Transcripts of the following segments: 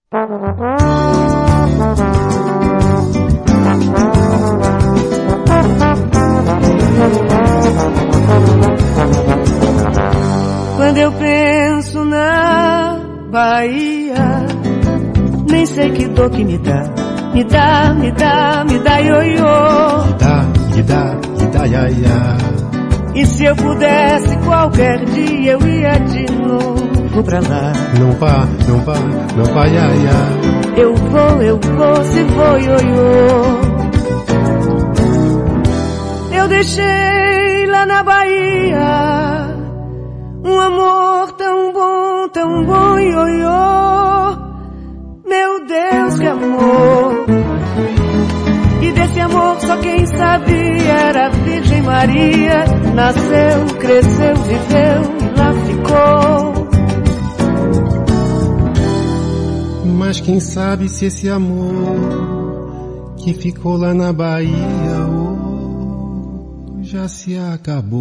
Quando eu penso na Bahia, nem sei que dor que me dá, ioiô. Me dá, iaiá. E se eu pudesse qualquer dia eu ia de novo pra lá. Não vá, iaiá. Eu vou, se vou, ioiô. Eu deixei lá na Bahia um amor tão bom, ioiô. Meu Deus, que amor! E desse amor só quem sabia era a Virgem Maria. Nasceu, cresceu, viveu e lá ficou. Mas quem sabe se esse amor que ficou lá na Bahia já se acabou.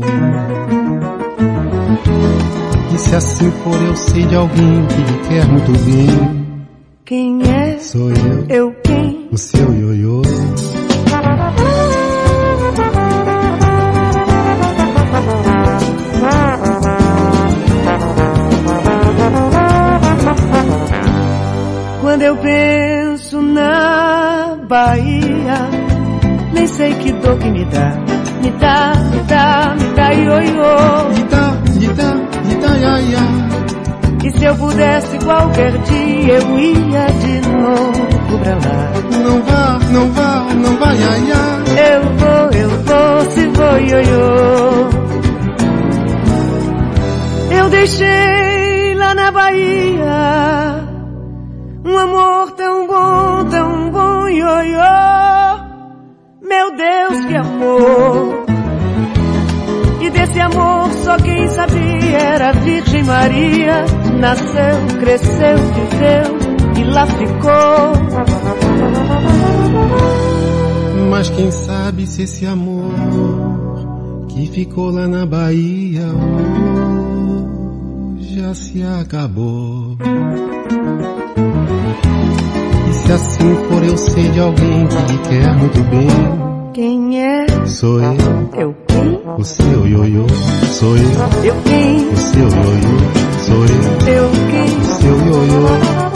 E se assim for, eu sei de alguém que lhe quer muito bem. Quem é? Sou eu. Eu quem? O seu ioiô. Quando eu penso na Bahia, nem sei que dor que me dá, ioiô. Me dá, iaiá. E se eu pudesse qualquer dia eu ia de novo pra lá. Não vá, iaiá. Eu vou, se vou, ioiô. Eu deixei lá na Bahia um amor tão bom, ioiô. Meu Deus, que amor! E desse amor só quem sabia era a Virgem Maria. Nasceu, cresceu, viveu e lá ficou. Mas quem sabe se esse amor que ficou lá na Bahia já se acabou. E se assim for, eu sei de alguém que lhe quer muito bem. Quem é? Sou eu. Eu quem? O seu ioiô. Sou eu. Eu quem? O seu ioiô. Sou eu. Eu quem? O seu ioiô.